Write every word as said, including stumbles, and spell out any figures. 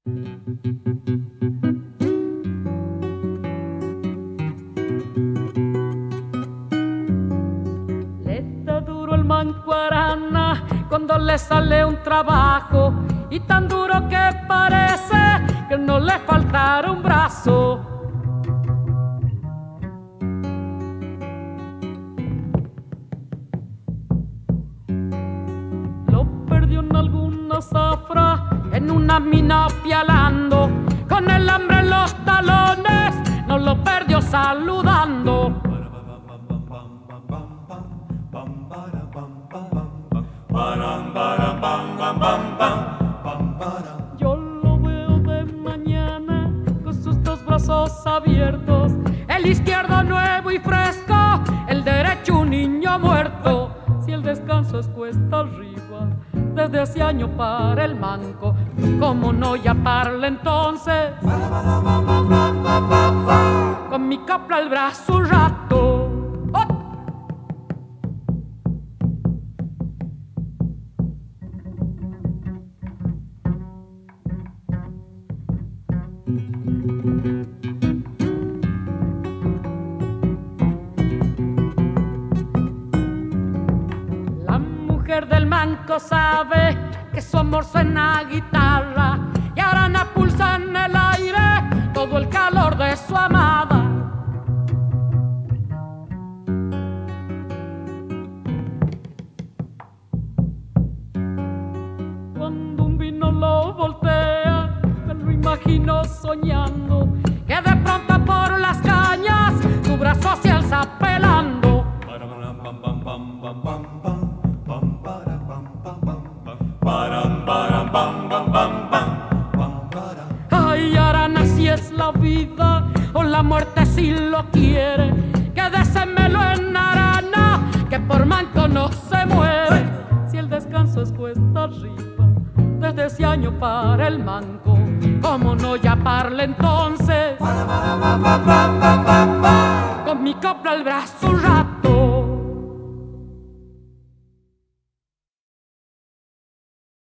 Le da duro el manco Arana cuando le sale un trabajo, y tan duro que parece que no le faltará un brazo. Lo perdió en alguna zafra, en una mina pialando, con el hambre en los talones, no lo perdió saludando. Yo lo veo de mañana con sus dos brazos abiertos, el izquierdo nuevo y fresco, el derecho un niño muerto. Si el descanso es cuesta arriba, desde hace año para el manco, ¿cómo no llamarle entonces? Con mi copla al brazo un rato. ¡Oh! La mujer del manco sabe que su amor suena guitarra, y Arana pulsa en el aire todo el calor de su amada. Cuando un vino lo voltea, me lo imagino soñando, que de pronto por las cañas su brazo se alza pelando. Ay, Arana, si es la vida o la muerte si lo quiere, que désemelo en Arana, que por manco no se muere. Si el descanso es cuesta arriba, desde ese año para el manco, ¿cómo no llamarle entonces? Con mi copla al brazo un rato.